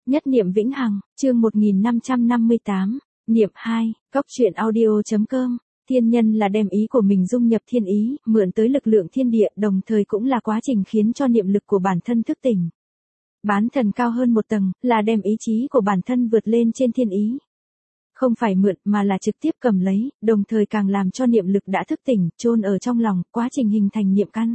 Nhất niệm vĩnh hằng, chương 1558, niệm 2, góc truyện audio.com. Thiên nhân là đem ý của mình dung nhập thiên ý, mượn tới lực lượng thiên địa, đồng thời cũng là quá trình khiến cho niệm lực của bản thân thức tỉnh. Bán thần cao hơn một tầng, là đem ý chí của bản thân vượt lên trên thiên ý. Không phải mượn mà là trực tiếp cầm lấy, đồng thời càng làm cho niệm lực đã thức tỉnh, chôn ở trong lòng, quá trình hình thành niệm căn.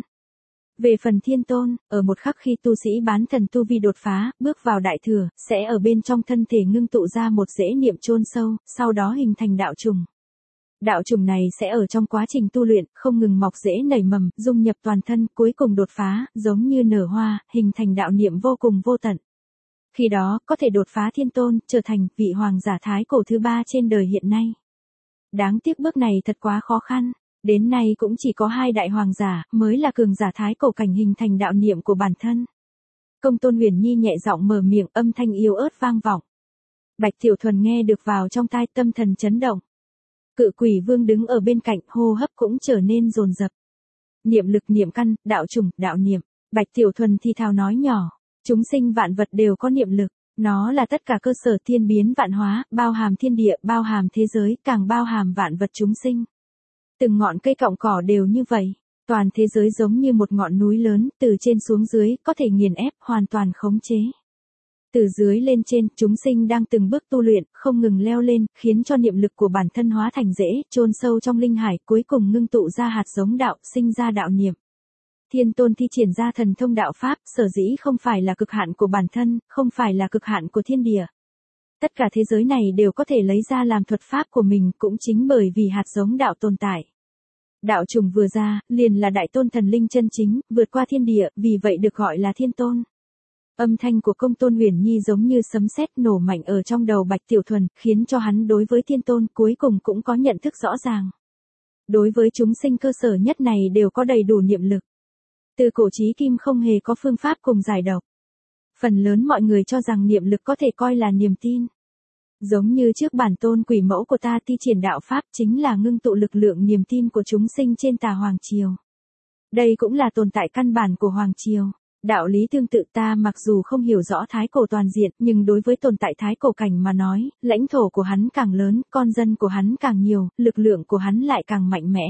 Về phần thiên tôn, ở một khắc khi tu sĩ bán thần tu vi đột phá, bước vào đại thừa, sẽ ở bên trong thân thể ngưng tụ ra một rễ niệm chôn sâu, sau đó hình thành đạo trùng. Đạo trùng này sẽ ở trong quá trình tu luyện, không ngừng mọc rễ nảy mầm, dung nhập toàn thân, cuối cùng đột phá, giống như nở hoa, hình thành đạo niệm vô cùng vô tận. Khi đó, có thể đột phá thiên tôn, trở thành vị hoàng giả thái cổ thứ 3 trên đời hiện nay. Đáng tiếc bước này thật quá khó khăn. Đến nay cũng chỉ có 2 đại hoàng giả, mới là cường giả thái cổ cảnh hình thành đạo niệm của bản thân. Công tôn Huyền Nhi nhẹ giọng mở miệng, âm thanh yếu ớt vang vọng. Bạch Tiểu Thuần nghe được vào trong tai, tâm thần chấn động. Cự Quỷ Vương đứng ở bên cạnh, hô hấp cũng trở nên dồn dập. Niệm lực, niệm căn, đạo trùng, đạo niệm. Bạch Tiểu Thuần thì thào nói nhỏ, chúng sinh vạn vật đều có niệm lực, nó là tất cả cơ sở thiên biến vạn hóa, bao hàm thiên địa, bao hàm thế giới, càng bao hàm vạn vật chúng sinh. Từng ngọn cây cọng cỏ đều như vậy, toàn thế giới giống như một ngọn núi lớn, từ trên xuống dưới, có thể nghiền ép, hoàn toàn khống chế. Từ dưới lên trên, chúng sinh đang từng bước tu luyện, không ngừng leo lên, khiến cho niệm lực của bản thân hóa thành rễ, chôn sâu trong linh hải, cuối cùng ngưng tụ ra hạt giống đạo, sinh ra đạo niệm. Thiên tôn thi triển ra thần thông đạo pháp, sở dĩ không phải là cực hạn của bản thân, không phải là cực hạn của thiên địa. Tất cả thế giới này đều có thể lấy ra làm thuật pháp của mình, cũng chính bởi vì hạt giống đạo tồn tại. Đạo trùng vừa ra, liền là đại tôn thần linh chân chính, vượt qua thiên địa, vì vậy được gọi là thiên tôn. Âm thanh của công tôn Huyền Nhi giống như sấm sét nổ mạnh ở trong đầu Bạch Tiểu Thuần, khiến cho hắn đối với thiên tôn cuối cùng cũng có nhận thức rõ ràng. Đối với chúng sinh cơ sở nhất này đều có đầy đủ niệm lực. Từ cổ chí kim không hề có phương pháp cùng giải độc. Phần lớn mọi người cho rằng niệm lực có thể coi là niềm tin. Giống như trước bản tôn quỷ mẫu của ta thi triển đạo pháp chính là ngưng tụ lực lượng niềm tin của chúng sinh trên tà Hoàng Triều. Đây cũng là tồn tại căn bản của Hoàng Triều. Đạo lý tương tự ta mặc dù không hiểu rõ thái cổ toàn diện, nhưng đối với tồn tại thái cổ cảnh mà nói, lãnh thổ của hắn càng lớn, con dân của hắn càng nhiều, lực lượng của hắn lại càng mạnh mẽ.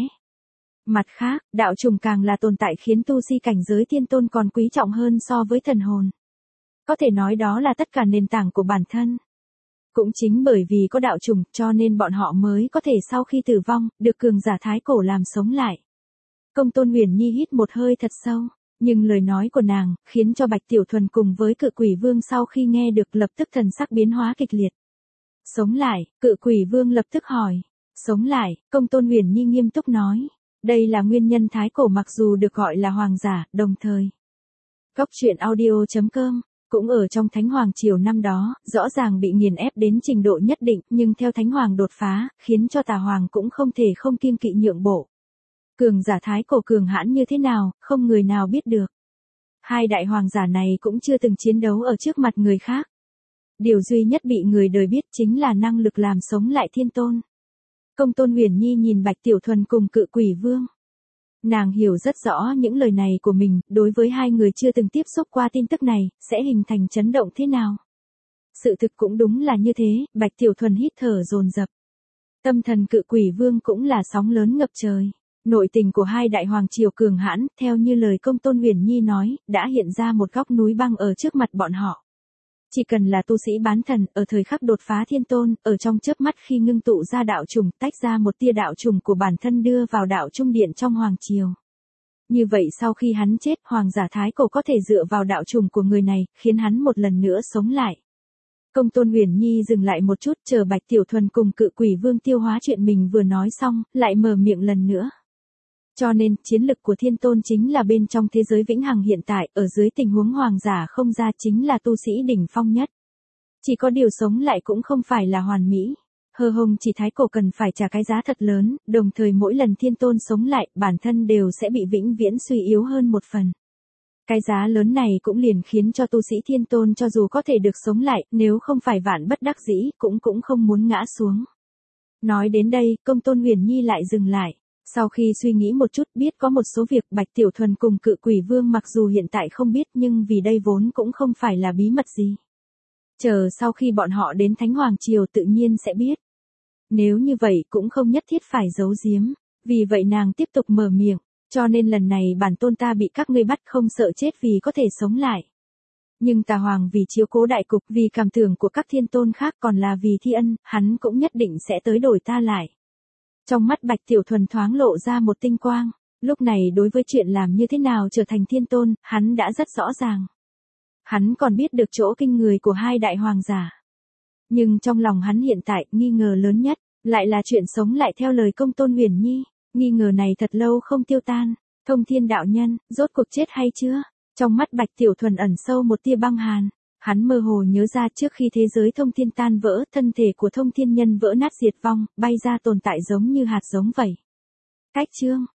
Mặt khác, đạo trùng càng là tồn tại khiến tu si cảnh giới thiên tôn còn quý trọng hơn so với thần hồn. Có thể nói đó là tất cả nền tảng của bản thân. Cũng chính bởi vì có đạo trùng cho nên bọn họ mới có thể sau khi tử vong, được cường giả thái cổ làm sống lại. Công tôn Huyền Nhi hít một hơi thật sâu, nhưng lời nói của nàng, khiến cho Bạch Tiểu Thuần cùng với Cự Quỷ Vương sau khi nghe được lập tức thần sắc biến hóa kịch liệt. Sống lại, Cự Quỷ Vương lập tức hỏi. Sống lại, công tôn Huyền Nhi nghiêm túc nói. Đây là nguyên nhân thái cổ mặc dù được gọi là hoàng giả, đồng thời. Góc truyện audio.com. Cũng ở trong Thánh Hoàng Triều năm đó, rõ ràng bị nghiền ép đến trình độ nhất định, nhưng theo Thánh Hoàng đột phá, khiến cho Tà Hoàng cũng không thể không kiêng kỵ nhượng bộ. Cường giả thái cổ cường hãn như thế nào, không người nào biết được. 2 đại hoàng giả này cũng chưa từng chiến đấu ở trước mặt người khác. Điều duy nhất bị người đời biết chính là năng lực làm sống lại thiên tôn. Công tôn Huyền Nhi nhìn Bạch Tiểu Thuần cùng Cự Quỷ Vương. Nàng hiểu rất rõ những lời này của mình, đối với 2 người chưa từng tiếp xúc qua tin tức này, sẽ hình thành chấn động thế nào. Sự thực cũng đúng là như thế, Bạch Tiểu Thuần hít thở dồn dập. Tâm thần Cự Quỷ Vương cũng là sóng lớn ngập trời. Nội tình của 2 đại hoàng triều cường hãn, theo như lời công tôn Huyền Nhi nói, đã hiện ra một góc núi băng ở trước mặt bọn họ. Chỉ cần là tu sĩ bán thần, ở thời khắc đột phá thiên tôn, ở trong chớp mắt khi ngưng tụ ra đạo trùng, tách ra một tia đạo trùng của bản thân đưa vào đạo trung điện trong hoàng triều. Như vậy sau khi hắn chết, hoàng giả thái cổ có thể dựa vào đạo trùng của người này, khiến hắn một lần nữa sống lại. Công tôn Huyền Nhi dừng lại một chút, chờ Bạch Tiểu Thuần cùng Cự Quỷ Vương tiêu hóa chuyện mình vừa nói xong, lại mở miệng lần nữa. Cho nên, chiến lực của thiên tôn chính là bên trong thế giới vĩnh hằng hiện tại, ở dưới tình huống hoàng giả không ra chính là tu sĩ đỉnh phong nhất. Chỉ có điều sống lại cũng không phải là hoàn mỹ. Hờ hồng chỉ thái cổ cần phải trả cái giá thật lớn, đồng thời mỗi lần thiên tôn sống lại, bản thân đều sẽ bị vĩnh viễn suy yếu hơn một phần. Cái giá lớn này cũng liền khiến cho tu sĩ thiên tôn cho dù có thể được sống lại, nếu không phải vạn bất đắc dĩ, cũng không muốn ngã xuống. Nói đến đây, công tôn Huyền Nhi lại dừng lại. Sau khi suy nghĩ một chút biết có một số việc Bạch Tiểu Thuần cùng Cự Quỷ Vương mặc dù hiện tại không biết nhưng vì đây vốn cũng không phải là bí mật gì. Chờ sau khi bọn họ đến Thánh Hoàng Triều tự nhiên sẽ biết. Nếu như vậy cũng không nhất thiết phải giấu giếm. Vì vậy nàng tiếp tục mở miệng, cho nên lần này bản tôn ta bị các ngươi bắt không sợ chết vì có thể sống lại. Nhưng tà hoàng vì chiếu cố đại cục, vì cảm tưởng của các thiên tôn khác, còn là vì thi ân, hắn cũng nhất định sẽ tới đổi ta lại. Trong mắt Bạch Tiểu Thuần thoáng lộ ra một tinh quang, lúc này đối với chuyện làm như thế nào trở thành thiên tôn, hắn đã rất rõ ràng. Hắn còn biết được chỗ kinh người của hai đại hoàng giả. Nhưng trong lòng hắn hiện tại, nghi ngờ lớn nhất, lại là chuyện sống lại theo lời Công Tôn Uyển Nhi. Nghi ngờ này thật lâu không tiêu tan. Thông Thiên đạo nhân, rốt cuộc chết hay chưa? Trong mắt Bạch Tiểu Thuần ẩn sâu một tia băng hàn. Hắn mơ hồ nhớ ra trước khi thế giới thông thiên tan vỡ, thân thể của thông thiên nhân vỡ nát diệt vong, bay ra tồn tại giống như hạt giống vậy. Cách chương